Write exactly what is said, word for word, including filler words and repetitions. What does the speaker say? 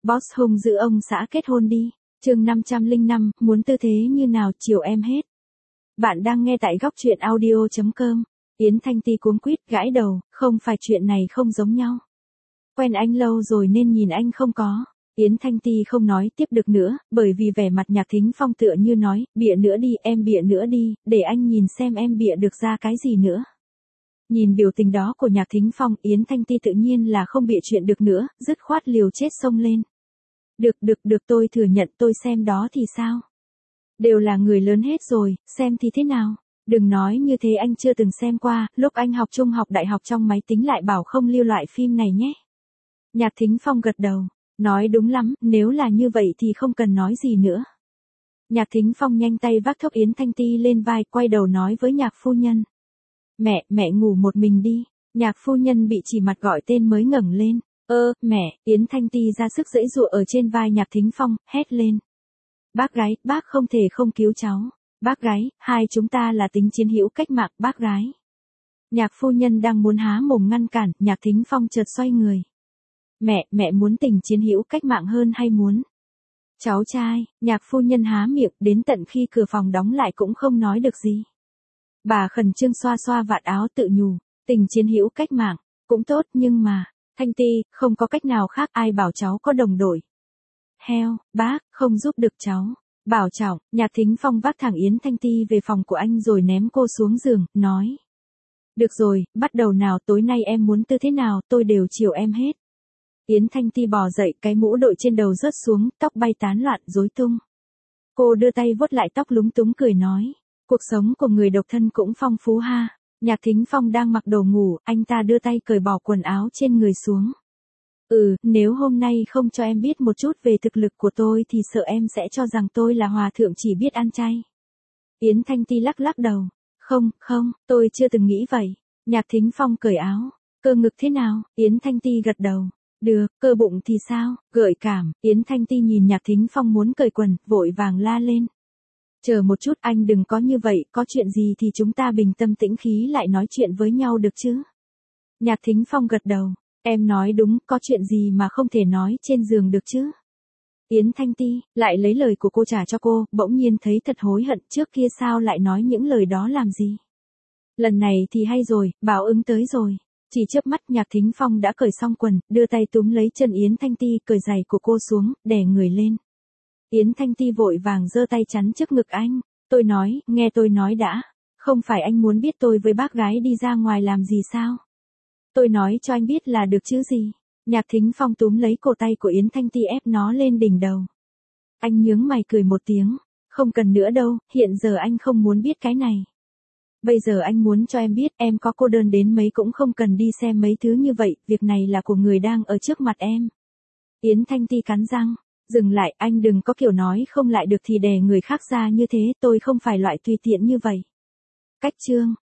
Boss hung giữ ông xã kết hôn đi. Chương năm trăm lẻ năm, muốn tư thế như nào chiều em hết. Bạn đang nghe tại góc truyện audio chấm com. Yến Thanh Ti cuống quýt gãi đầu, không phải chuyện này không giống nhau. Quen anh lâu rồi nên nhìn anh không có. Yến Thanh Ti không nói tiếp được nữa, bởi vì vẻ mặt Nhạc Thính Phong tựa như nói, bịa nữa đi, em bịa nữa đi, để anh nhìn xem em bịa được ra cái gì nữa. Nhìn biểu tình đó của Nhạc Thính Phong, Yến Thanh Ti tự nhiên là không bịa chuyện được nữa, dứt khoát liều chết xông lên. Được được được tôi thừa nhận tôi xem đó thì sao? Đều là người lớn hết rồi, xem thì thế nào? Đừng nói như thế anh chưa từng xem qua, lúc anh học trung học đại học trong máy tính lại bảo không lưu loại phim này nhé. Nhạc Thính Phong gật đầu, nói đúng lắm, nếu là như vậy thì không cần nói gì nữa. Nhạc Thính Phong nhanh tay vác thốc Yến Thanh Ti lên vai, quay đầu nói với Nhạc phu nhân. Mẹ, mẹ ngủ một mình đi. Nhạc phu nhân bị chỉ mặt gọi tên mới ngẩng lên. Ơ, mẹ, Yến Thanh Ti ra sức giãy giụa ở trên vai Nhạc Thính Phong, hét lên. Bác gái, bác không thể không cứu cháu. Bác gái, hai chúng ta là tính chiến hữu cách mạng, bác gái. Nhạc phu nhân đang muốn há mồm ngăn cản, Nhạc Thính Phong chợt xoay người. Mẹ, mẹ muốn tình chiến hữu cách mạng hơn hay muốn? Cháu trai, Nhạc phu nhân há miệng, đến tận khi cửa phòng đóng lại cũng không nói được gì. Bà khẩn trương xoa xoa vạt áo tự nhủ, tình chiến hữu cách mạng, cũng tốt nhưng mà, Thanh Ti, không có cách nào khác, ai bảo cháu có đồng đội. Heo, bác, không giúp được cháu. Bảo trọng, Nhạc Thính Phong vác thẳng Yến Thanh Ti về phòng của anh rồi ném cô xuống giường, nói. Được rồi, bắt đầu nào, tối nay em muốn tư thế nào, tôi đều chiều em hết. Yến Thanh Ti bò dậy, cái mũ đội trên đầu rớt xuống, tóc bay tán loạn, rối tung. Cô đưa tay vuốt lại tóc lúng túng cười nói. Cuộc sống của người độc thân cũng phong phú ha. Nhạc Thính Phong đang mặc đồ ngủ, anh ta đưa tay cởi bỏ quần áo trên người xuống. Ừ, nếu hôm nay không cho em biết một chút về thực lực của tôi thì sợ em sẽ cho rằng tôi là hòa thượng chỉ biết ăn chay. Yến Thanh Ti lắc lắc đầu. Không, không, tôi chưa từng nghĩ vậy. Nhạc Thính Phong cởi áo. Cơ ngực thế nào? Yến Thanh Ti gật đầu. Được, cơ bụng thì sao? Gợi cảm. Yến Thanh Ti nhìn Nhạc Thính Phong muốn cởi quần, vội vàng la lên. Chờ một chút, anh đừng có như vậy, có chuyện gì thì chúng ta bình tâm tĩnh khí lại nói chuyện với nhau được chứ? Nhạc Thính Phong gật đầu. Em nói đúng, có chuyện gì mà không thể nói trên giường được chứ? Yến Thanh Ti lại lấy lời của cô trả cho cô, bỗng nhiên thấy thật hối hận, trước kia sao lại nói những lời đó làm gì? Lần này thì hay rồi, báo ứng tới rồi. Chỉ chớp mắt Nhạc Thính Phong đã cởi xong quần, đưa tay túm lấy chân Yến Thanh Ti, cởi giày của cô xuống, đè người lên. Yến Thanh Ti vội vàng giơ tay chắn trước ngực anh. Tôi nói, nghe tôi nói đã. Không phải anh muốn biết tôi với bác gái đi ra ngoài làm gì sao? Tôi nói cho anh biết là được chứ gì. Nhạc Thính Phong túm lấy cổ tay của Yến Thanh Ti ép nó lên đỉnh đầu. Anh nhướng mày cười một tiếng. Không cần nữa đâu, hiện giờ anh không muốn biết cái này. Bây giờ anh muốn cho em biết em có cô đơn đến mấy cũng không cần đi xem mấy thứ như vậy, việc này là của người đang ở trước mặt em. Yến Thanh Ti cắn răng. Dừng lại, anh đừng có kiểu nói không lại được thì đè người khác ra như thế, tôi không phải loại tùy tiện như vậy. Cách chương,